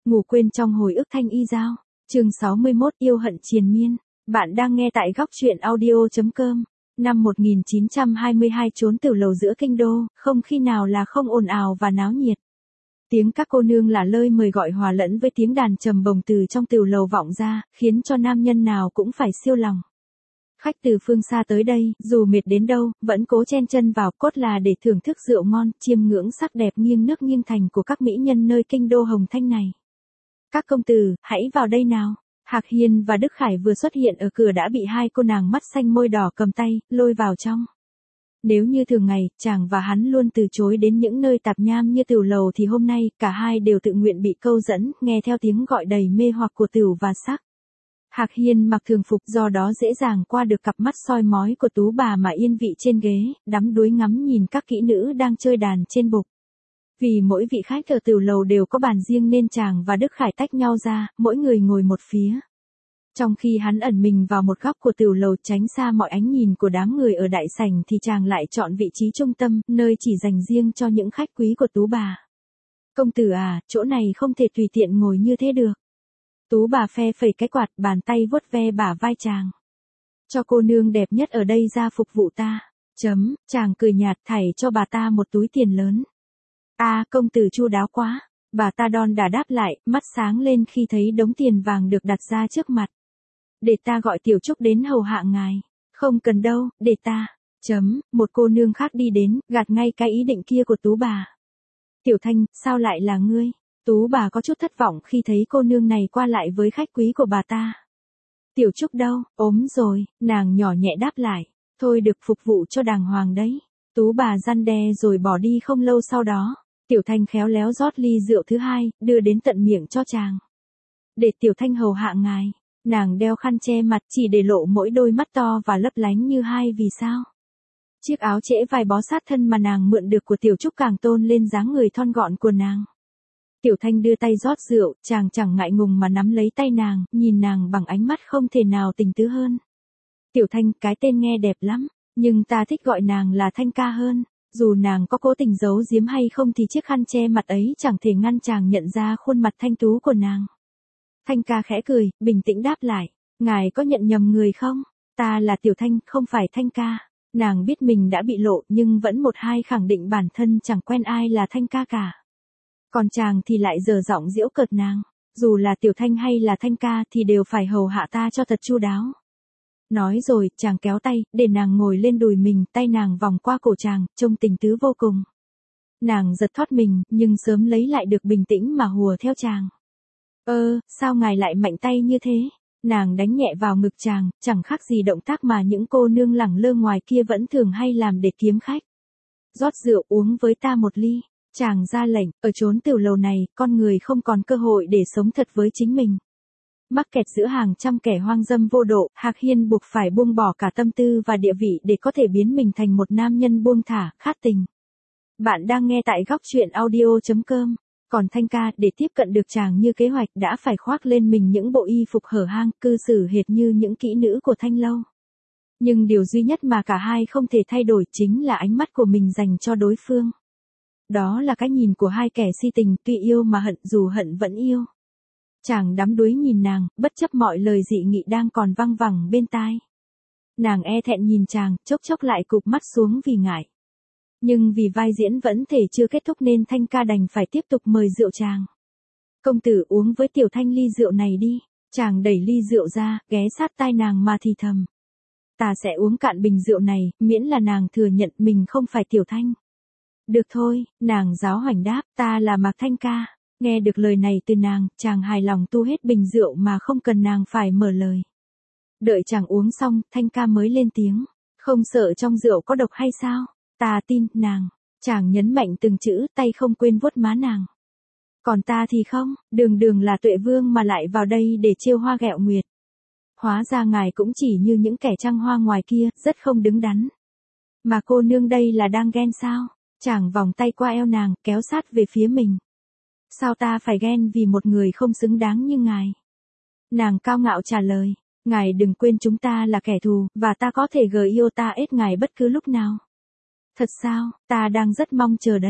Ngủ quên trong hồi ức thanh y giao. Chương 61 yêu hận triền miên. Bạn đang nghe tại góc truyện audio.com. Năm 1922 trốn tiểu lầu giữa kinh đô, không khi nào là không ồn ào và náo nhiệt. Tiếng các cô nương lả lơi mời gọi hòa lẫn với tiếng đàn trầm bồng từ trong tiểu lầu vọng ra, khiến cho nam nhân nào cũng phải siêu lòng. Khách từ phương xa tới đây, dù mệt đến đâu, vẫn cố chen chân vào, cốt là để thưởng thức rượu ngon, chiêm ngưỡng sắc đẹp nghiêng nước nghiêng thành của các mỹ nhân nơi kinh đô Hồng Thanh này. Các công tử, hãy vào đây nào. Hạc Hiên và Đức Khải vừa xuất hiện ở cửa đã bị hai cô nàng mắt xanh môi đỏ cầm tay, lôi vào trong. Nếu như thường ngày, chàng và hắn luôn từ chối đến những nơi tạp nham như tửu lầu thì hôm nay, cả hai đều tự nguyện bị câu dẫn, nghe theo tiếng gọi đầy mê hoặc của tửu và sắc. Hạc Hiên mặc thường phục, do đó dễ dàng qua được cặp mắt soi mói của tú bà mà yên vị trên ghế, đắm đuối ngắm nhìn các kỹ nữ đang chơi đàn trên bục. Vì mỗi vị khách ở tửu lầu đều có bàn riêng nên chàng và Đức Khải tách nhau ra, mỗi người ngồi một phía. Trong khi hắn ẩn mình vào một góc của tửu lầu tránh xa mọi ánh nhìn của đám người ở đại sảnh thì chàng lại chọn vị trí trung tâm, nơi chỉ dành riêng cho những khách quý của tú bà. Công tử à, chỗ này không thể tùy tiện ngồi như thế được. Tú bà phe phẩy cái quạt, bàn tay vuốt ve bả vai chàng. Cho cô nương đẹp nhất ở đây ra phục vụ ta. Chàng cười nhạt thảy cho bà ta một túi tiền lớn. Công tử chu đáo quá. Bà ta đon đả đáp lại, mắt sáng lên khi thấy đống tiền vàng được đặt ra trước mặt. Để ta gọi Tiểu Trúc đến hầu hạ ngài. Không cần đâu, để ta. Một cô nương khác đi đến, gạt ngay cái ý định kia của tú bà. Tiểu Thanh, sao lại là ngươi? Tú bà có chút thất vọng khi thấy cô nương này qua lại với khách quý của bà ta. Tiểu Trúc đâu, ốm rồi, nàng nhỏ nhẹ đáp lại. Thôi được, phục vụ cho đàng hoàng đấy. Tú bà răn đe rồi bỏ đi không lâu sau đó. Tiểu Thanh khéo léo rót ly rượu thứ hai, đưa đến tận miệng cho chàng. Để Tiểu Thanh hầu hạ ngài. Nàng đeo khăn che mặt chỉ để lộ mỗi đôi mắt to và lấp lánh như hai vì sao. Chiếc áo trễ vai bó sát thân mà nàng mượn được của Tiểu Trúc càng tôn lên dáng người thon gọn của nàng. Tiểu Thanh đưa tay rót rượu, chàng chẳng ngại ngùng mà nắm lấy tay nàng, nhìn nàng bằng ánh mắt không thể nào tình tứ hơn. Tiểu Thanh, cái tên nghe đẹp lắm, nhưng ta thích gọi nàng là Thanh ca hơn. Dù nàng có cố tình giấu giếm hay không thì chiếc khăn che mặt ấy chẳng thể ngăn chàng nhận ra khuôn mặt thanh tú của nàng. Thanh ca khẽ cười, bình tĩnh đáp lại. Ngài có nhận nhầm người không? Ta là Tiểu Thanh, không phải Thanh ca. Nàng biết mình đã bị lộ nhưng vẫn một hai khẳng định bản thân chẳng quen ai là Thanh ca cả. Còn chàng thì lại dở giọng giễu cợt nàng. Dù là Tiểu Thanh hay là Thanh ca thì đều phải hầu hạ ta cho thật chu đáo. Nói rồi, chàng kéo tay, để nàng ngồi lên đùi mình, tay nàng vòng qua cổ chàng, trông tình tứ vô cùng. Nàng giật thót mình, nhưng sớm lấy lại được bình tĩnh mà hùa theo chàng. Sao ngài lại mạnh tay như thế? Nàng đánh nhẹ vào ngực chàng, chẳng khác gì động tác mà những cô nương lẳng lơ ngoài kia vẫn thường hay làm để kiếm khách. Rót rượu uống với ta một ly. Chàng ra lệnh, ở chốn tửu lầu này, con người không còn cơ hội để sống thật với chính mình. Mắc kẹt giữa hàng trăm kẻ hoang dâm vô độ, Hạc Hiên buộc phải buông bỏ cả tâm tư và địa vị để có thể biến mình thành một nam nhân buông thả, khát tình. Bạn đang nghe tại góc truyện audio.com. Còn Thanh ca, để tiếp cận được chàng như kế hoạch đã phải khoác lên mình những bộ y phục hở hang, cư xử hệt như những kỹ nữ của Thanh lâu. Nhưng điều duy nhất mà cả hai không thể thay đổi chính là ánh mắt của mình dành cho đối phương. Đó là cái nhìn của hai kẻ si tình, tuy yêu mà hận, dù hận vẫn yêu. Chàng đắm đuối nhìn nàng, bất chấp mọi lời dị nghị đang còn văng vẳng bên tai. Nàng e thẹn nhìn chàng, chốc chốc lại cụp mắt xuống vì ngại. Nhưng vì vai diễn vẫn thể chưa kết thúc nên Thanh ca đành phải tiếp tục mời rượu chàng. Công tử uống với Tiểu Thanh ly rượu này đi. Chàng đẩy ly rượu ra, ghé sát tai nàng mà thì thầm. Ta sẽ uống cạn bình rượu này, miễn là nàng thừa nhận mình không phải Tiểu Thanh. Được thôi, nàng giáo hoành đáp, ta là Mạc Thanh ca. Nghe được lời này từ nàng, chàng hài lòng tu hết bình rượu mà không cần nàng phải mở lời. Đợi chàng uống xong, Thanh ca mới lên tiếng. Không sợ trong rượu có độc hay sao? Ta tin, nàng. Chàng nhấn mạnh từng chữ, tay không quên vuốt má nàng. Còn ta thì không, đường là Tuệ Vương mà lại vào đây để trêu hoa ghẹo nguyệt. Hóa ra ngài cũng chỉ như những kẻ trăng hoa ngoài kia, rất không đứng đắn. Mà cô nương đây là đang ghen sao? Chàng vòng tay qua eo nàng, kéo sát về phía mình. Sao ta phải ghen vì một người không xứng đáng như ngài? Nàng cao ngạo trả lời, ngài đừng quên chúng ta là kẻ thù, và ta có thể yêu ta ết ngài bất cứ lúc nào. Thật sao, ta đang rất mong chờ đấy.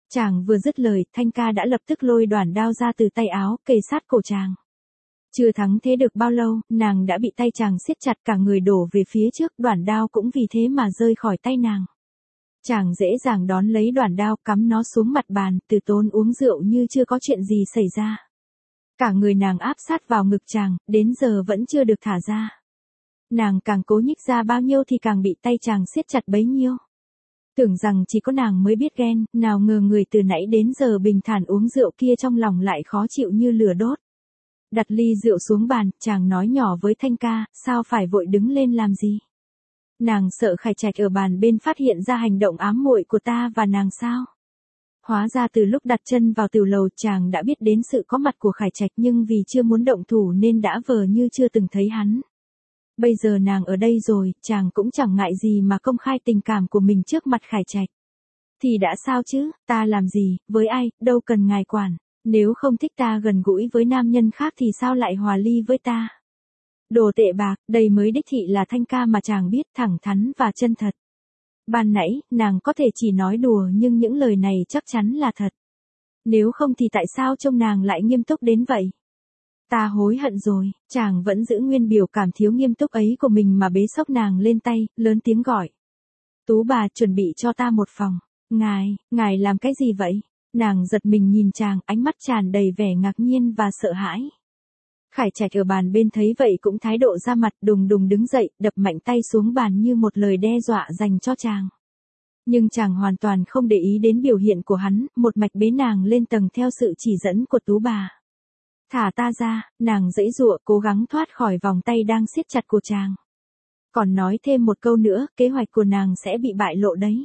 Chàng vừa dứt lời, Thanh ca đã lập tức lôi đoản đao ra từ tay áo, kề sát cổ chàng. Chưa thắng thế được bao lâu, nàng đã bị tay chàng siết chặt, cả người đổ về phía trước, đoản đao cũng vì thế mà rơi khỏi tay nàng. Chàng dễ dàng đón lấy đoản đao, cắm nó xuống mặt bàn, Từ Tốn uống rượu như chưa có chuyện gì xảy ra. Cả người nàng áp sát vào ngực chàng, đến giờ vẫn chưa được thả ra. Nàng càng cố nhích ra bao nhiêu thì càng bị tay chàng siết chặt bấy nhiêu. Tưởng rằng chỉ có nàng mới biết ghen, nào ngờ người từ nãy đến giờ bình thản uống rượu kia trong lòng lại khó chịu như lửa đốt. Đặt ly rượu xuống bàn, chàng nói nhỏ với Thanh ca, sao phải vội đứng lên làm gì? Nàng sợ Khải Trạch ở bàn bên phát hiện ra hành động ám muội của ta và nàng sao? Hóa ra từ lúc đặt chân vào tiểu lầu chàng đã biết đến sự có mặt của Khải Trạch, nhưng vì chưa muốn động thủ nên đã vờ như chưa từng thấy hắn. Bây giờ nàng ở đây rồi, chàng cũng chẳng ngại gì mà công khai tình cảm của mình trước mặt Khải Trạch. Thì đã sao chứ, ta làm gì, với ai, đâu cần ngài quản. Nếu không thích ta gần gũi với nam nhân khác thì sao lại hòa ly với ta? Đồ tệ bạc, đây mới đích thị là Thanh ca mà chàng biết, thẳng thắn và chân thật. Ban nãy, nàng có thể chỉ nói đùa nhưng những lời này chắc chắn là thật. Nếu không thì tại sao trông nàng lại nghiêm túc đến vậy? Ta hối hận rồi, chàng vẫn giữ nguyên biểu cảm thiếu nghiêm túc ấy của mình mà bế xốc nàng lên tay, lớn tiếng gọi. Tú bà, chuẩn bị cho ta một phòng. Ngài làm cái gì vậy? Nàng giật mình nhìn chàng, ánh mắt tràn đầy vẻ ngạc nhiên và sợ hãi. Khải Trạch ở bàn bên thấy vậy cũng thái độ ra mặt, đùng đùng đứng dậy, đập mạnh tay xuống bàn như một lời đe dọa dành cho chàng. Nhưng chàng hoàn toàn không để ý đến biểu hiện của hắn, một mạch bế nàng lên tầng theo sự chỉ dẫn của Tú bà. Thả ta ra, nàng giãy giụa cố gắng thoát khỏi vòng tay đang siết chặt của chàng. Còn nói thêm một câu nữa, kế hoạch của nàng sẽ bị bại lộ đấy.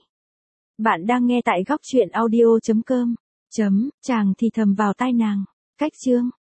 Bạn đang nghe tại góc truyện audio.com. Chàng thì thầm vào tai nàng. Cách chương